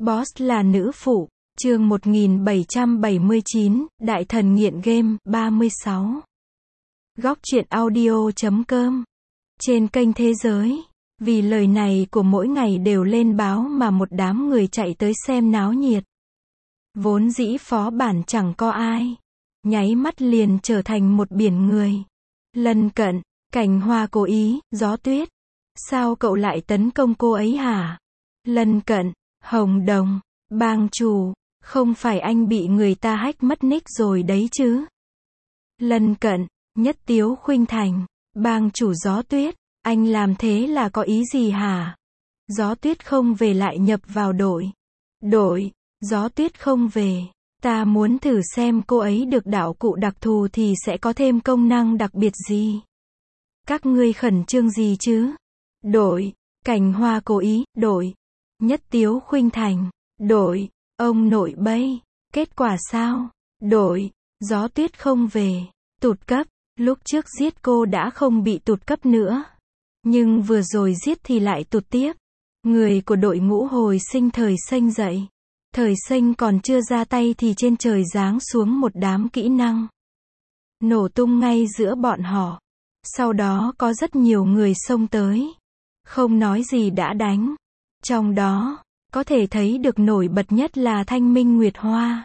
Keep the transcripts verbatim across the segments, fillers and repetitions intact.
Boss là nữ phụ, chương một nghìn bảy trăm bảy mươi chín, Đại thần nghiện game, ba mươi sáu. Góc truyện audio chấm com. Trên kênh Thế Giới. Vì lời này của mỗi ngày đều lên báo mà một đám người chạy tới xem náo nhiệt. Vốn dĩ phó bản chẳng có ai. Nháy mắt liền trở thành một biển người. Lân cận, Cảnh Hoa cố ý, Gió Tuyết. Sao cậu lại tấn công cô ấy hả? Lân cận, Hồng Đồng, Bang chủ, không phải anh bị người ta hack mất nick rồi đấy chứ? Lân cận, Nhất Tiếu Khuynh Thành, Bang chủ Gió Tuyết, anh làm thế là có ý gì hả? Gió Tuyết không về lại nhập vào đội. Đội, Gió Tuyết không về. Ta muốn thử xem cô ấy được đạo cụ đặc thù thì sẽ có thêm công năng đặc biệt gì. Các ngươi khẩn trương gì chứ? Đội, Cảnh Hoa cố ý, đội. Nhất Tiếu Khuynh Thành, đội. Ông nội bay. Kết quả sao? Đội, Gió Tuyết không về. Tụt cấp. Lúc trước giết cô đã không bị tụt cấp nữa. Nhưng vừa rồi giết thì lại tụt tiếp. Người của đội ngũ hồi sinh thời xanh dậy. Thời sinh còn chưa ra tay thì trên trời giáng xuống một đám kỹ năng. Nổ tung ngay giữa bọn họ. Sau đó có rất nhiều người xông tới. Không nói gì đã đánh. Trong đó, có thể thấy được nổi bật nhất là Thanh Minh Nguyệt Hoa.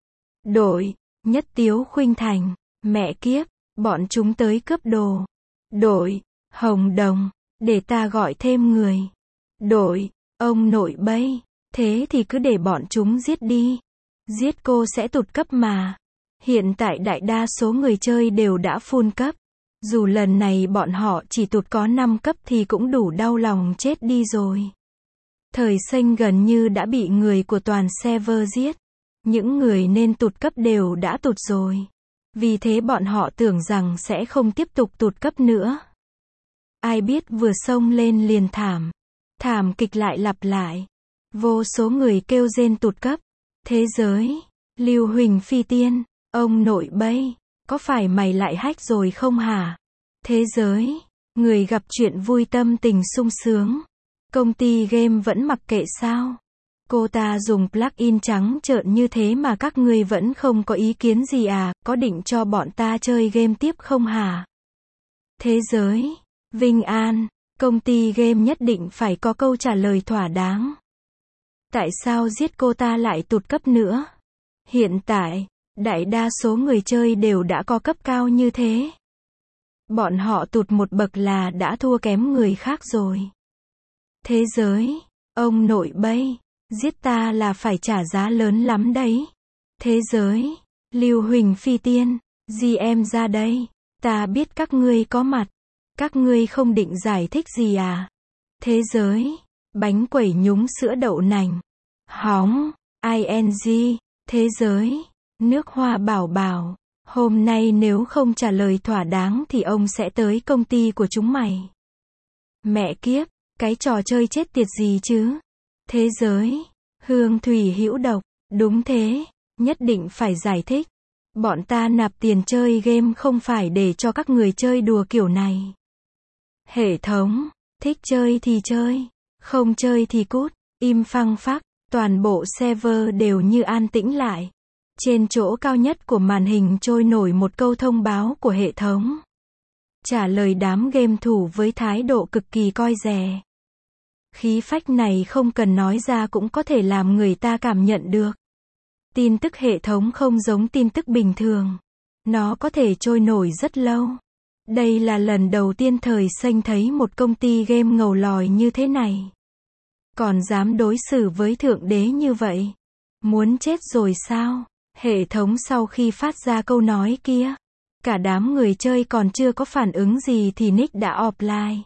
Đội, Nhất Tiếu Khuynh Thành, mẹ kiếp, bọn chúng tới cướp đồ. Đội, Hồng Đồng, để ta gọi thêm người. Đội, ông nội bay, thế thì cứ để bọn chúng giết đi. Giết cô sẽ tụt cấp mà. Hiện tại đại đa số người chơi đều đã full cấp. Dù lần này bọn họ chỉ tụt có năm cấp thì cũng đủ đau lòng chết đi rồi. Thời sinh gần như đã bị người của toàn server giết. Những người nên tụt cấp đều đã tụt rồi. Vì thế bọn họ tưởng rằng sẽ không tiếp tục tụt cấp nữa. Ai biết vừa xông lên liền thảm. Thảm kịch lại lặp lại. Vô số người kêu rên tụt cấp. Thế giới. Lưu Huỳnh Phi Tiên. Ông nội bay. Có phải mày lại hack rồi không hả? Thế giới. Người gặp chuyện vui tâm tình sung sướng. Công ty game vẫn mặc kệ sao? Cô ta dùng plugin trắng trợn như thế mà các ngươi vẫn không có ý kiến gì à? Có định cho bọn ta chơi game tiếp không hả? Thế giới. Vinh An. Công ty game nhất định phải có câu trả lời thỏa đáng. Tại sao giết cô ta lại tụt cấp nữa? Hiện tại, đại đa số người chơi đều đã có cấp cao như thế. Bọn họ tụt một bậc là đã thua kém người khác rồi. Thế giới. Ông nội bay. Giết ta là phải trả giá lớn lắm đấy. Thế giới. Lưu Huỳnh Phi Tiên. giê em ra đây. Ta biết các ngươi có mặt. Các ngươi không định giải thích gì à? Thế giới. Bánh quẩy nhúng sữa đậu nành. Hóng. i en giê. Thế giới. Nước hoa bảo bảo. Hôm nay nếu không trả lời thỏa đáng thì ông sẽ tới công ty của chúng mày. Mẹ kiếp. Cái trò chơi chết tiệt gì chứ? Thế giới. Hương thủy hữu độc. Đúng thế. Nhất định phải giải thích. Bọn ta nạp tiền chơi game không phải để cho các người chơi đùa kiểu này. Hệ thống. Thích chơi thì chơi. Không chơi thì cút. Im phăng phắc. Toàn bộ server đều như an tĩnh lại. Trên chỗ cao nhất của màn hình trôi nổi một câu thông báo của hệ thống. Trả lời đám game thủ với thái độ cực kỳ coi dè. Khí phách này không cần nói ra cũng có thể làm người ta cảm nhận được. Tin tức hệ thống không giống tin tức bình thường. Nó có thể trôi nổi rất lâu. Đây là lần đầu tiên thời sinh thấy một công ty game ngầu lòi như thế này. Còn dám đối xử với thượng đế như vậy. Muốn chết rồi sao? Hệ thống sau khi phát ra câu nói kia. Cả đám người chơi còn chưa có phản ứng gì thì nick đã offline.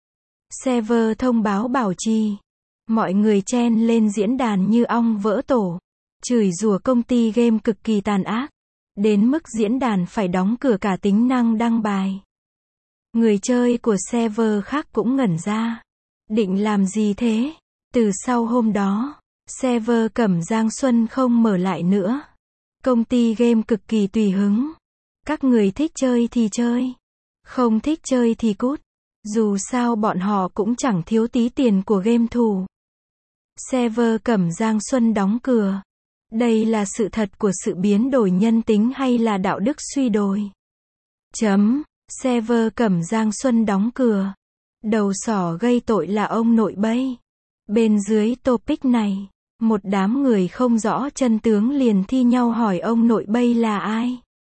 Server thông báo bảo trì. Mọi người chen lên diễn đàn như ong vỡ tổ. Chửi rủa công ty game cực kỳ tàn ác. Đến mức diễn đàn phải đóng cửa cả tính năng đăng bài. Người chơi của server khác cũng ngẩn ra. Định làm gì thế? Từ sau hôm đó, server Cẩm Giang Xuân không mở lại nữa. Công ty game cực kỳ tùy hứng. Các người thích chơi thì chơi. Không thích chơi thì cút. Dù sao bọn họ cũng chẳng thiếu tí tiền của game thủ. Server Cẩm Giang Xuân đóng cửa. Đây là sự thật của sự biến đổi nhân tính hay là đạo đức suy đồi? Chấm. Server Cẩm Giang Xuân đóng cửa. Đầu sỏ gây tội là ông nội Bay. Bên dưới topic này, một đám người không rõ chân tướng liền thi nhau hỏi ông nội Bay là ai.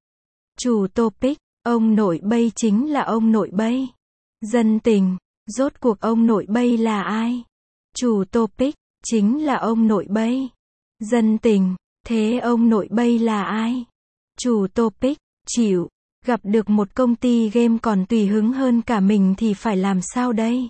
Chủ topic, ông nội Bay chính là ông nội Bay. Dân tình, rốt cuộc ông nội Bay là ai? Chủ topic, chính là ông nội Bay. Dân tình, thế ông nội Bay là ai? Chủ topic, chịu. Gặp được một công ty game còn tùy hứng hơn cả mình thì phải làm sao đây?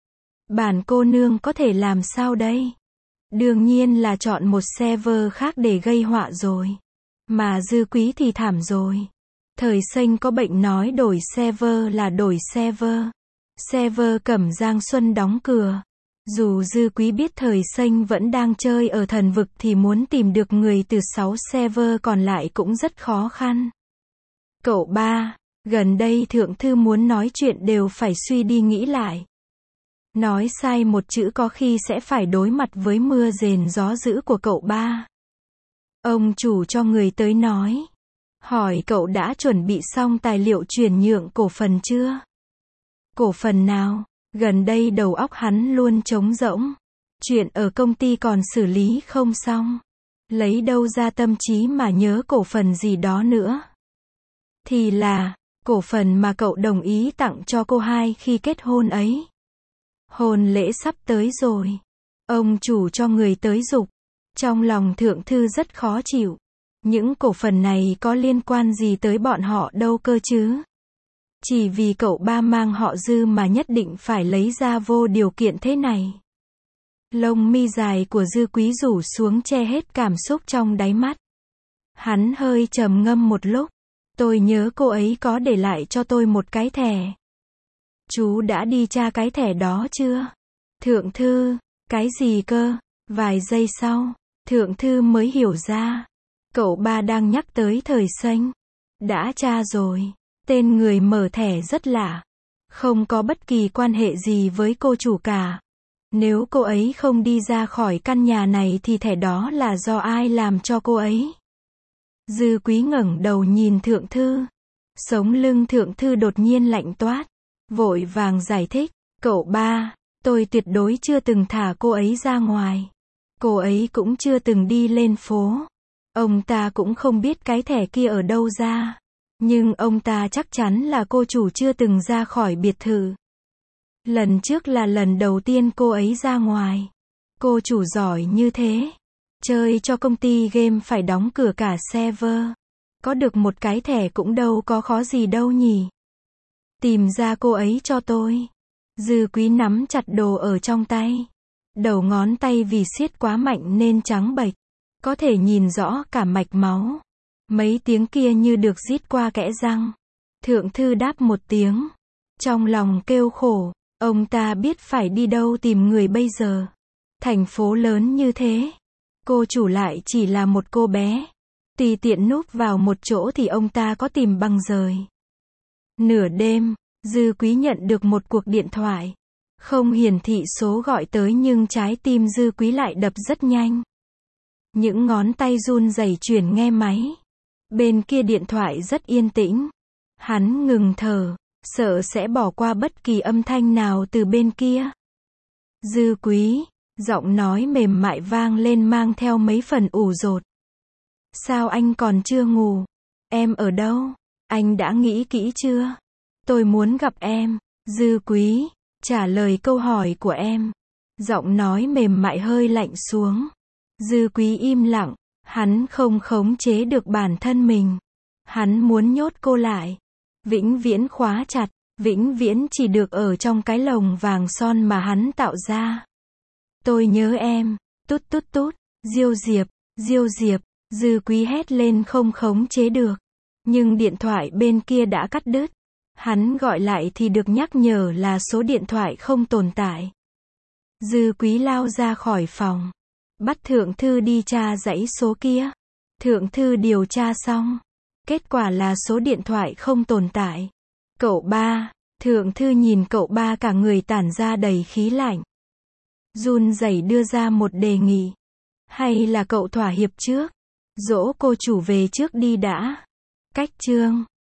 Bản cô nương có thể làm sao đây? Đương nhiên là chọn một server khác để gây họa rồi. Mà Dư Quý thì thảm rồi. Thời Xanh có bệnh nói đổi server là đổi server. Server Cẩm Giang Xuân đóng cửa. Dù Dư Quý biết Thời Xanh vẫn đang chơi ở thần vực thì muốn tìm được người từ sáu server còn lại cũng rất khó khăn. Cậu ba, gần đây thượng thư muốn nói chuyện đều phải suy đi nghĩ lại. Nói sai một chữ có khi sẽ phải đối mặt với mưa rền gió dữ của cậu ba. Ông chủ cho người tới nói. Hỏi cậu đã chuẩn bị xong tài liệu chuyển nhượng cổ phần chưa? Cổ phần nào? Gần đây đầu óc hắn luôn trống rỗng. Chuyện ở công ty còn xử lý không xong. Lấy đâu ra tâm trí mà nhớ cổ phần gì đó nữa. Thì là, cổ phần mà cậu đồng ý tặng cho cô hai khi kết hôn ấy. Hôn lễ sắp tới rồi. Ông chủ cho người tới giục. Trong lòng thượng thư rất khó chịu. Những cổ phần này có liên quan gì tới bọn họ đâu cơ chứ? Chỉ vì cậu ba mang họ Dư mà nhất định phải lấy ra vô điều kiện thế này. Lông mi dài của Dư Quý rủ xuống che hết cảm xúc trong đáy mắt. Hắn hơi trầm ngâm một lúc. Tôi nhớ cô ấy có để lại cho tôi một cái thẻ. Chú đã đi tra cái thẻ đó chưa? Thượng thư, cái gì cơ? Vài giây sau, thượng thư mới hiểu ra. Cậu ba đang nhắc tới Thời Xanh. Đã tra rồi. Tên người mở thẻ rất lạ. Không có bất kỳ quan hệ gì với cô chủ cả. Nếu cô ấy không đi ra khỏi căn nhà này thì thẻ đó là do ai làm cho cô ấy? Dư Quý ngẩng đầu nhìn thượng thư. Sống lưng thượng thư đột nhiên lạnh toát. Vội vàng giải thích. Cậu ba, tôi tuyệt đối chưa từng thả cô ấy ra ngoài. Cô ấy cũng chưa từng đi lên phố. Ông ta cũng không biết cái thẻ kia ở đâu ra. Nhưng ông ta chắc chắn là cô chủ chưa từng ra khỏi biệt thự. Lần trước là lần đầu tiên cô ấy ra ngoài. Cô chủ giỏi như thế. Chơi cho công ty game phải đóng cửa cả server. Có được một cái thẻ cũng đâu có khó gì đâu nhỉ. Tìm ra cô ấy cho tôi. Dư Quý nắm chặt đồ ở trong tay. Đầu ngón tay vì siết quá mạnh nên trắng bệch. Có thể nhìn rõ cả mạch máu. Mấy tiếng kia như được rít qua kẽ răng. Thượng thư đáp một tiếng. Trong lòng kêu khổ. Ông ta biết phải đi đâu tìm người bây giờ. Thành phố lớn như thế. Cô chủ lại chỉ là một cô bé. Tùy tiện núp vào một chỗ thì ông ta có tìm bằng rời. Nửa đêm, Dư Quý nhận được một cuộc điện thoại. Không hiển thị số gọi tới nhưng trái tim Dư Quý lại đập rất nhanh. Những ngón tay run rẩy chuyển nghe máy. Bên kia điện thoại rất yên tĩnh. Hắn ngừng thở, sợ sẽ bỏ qua bất kỳ âm thanh nào từ bên kia. Dư Quý, giọng nói mềm mại vang lên mang theo mấy phần ủ rột. Sao anh còn chưa ngủ? Em ở đâu? Anh đã nghĩ kỹ chưa? Tôi muốn gặp em. Dư Quý, trả lời câu hỏi của em. Giọng nói mềm mại hơi lạnh xuống. Dư Quý im lặng. Hắn không khống chế được bản thân mình. Hắn muốn nhốt cô lại. Vĩnh viễn khóa chặt. Vĩnh viễn chỉ được ở trong cái lồng vàng son mà hắn tạo ra. Tôi nhớ em. Tút tút tút. Diêu Diệp. Diêu Diệp. Dư Quý hét lên không khống chế được. Nhưng điện thoại bên kia đã cắt đứt. Hắn gọi lại thì được nhắc nhở là số điện thoại không tồn tại. Dư Quý lao ra khỏi phòng. Bắt thượng thư đi tra dãy số kia. Thượng thư điều tra xong. Kết quả là số điện thoại không tồn tại. Cậu ba. Thượng thư nhìn cậu ba cả người tản ra đầy khí lạnh. Run rẩy đưa ra một đề nghị. Hay là cậu thỏa hiệp trước? Dỗ cô chủ về trước đi đã. Cách chương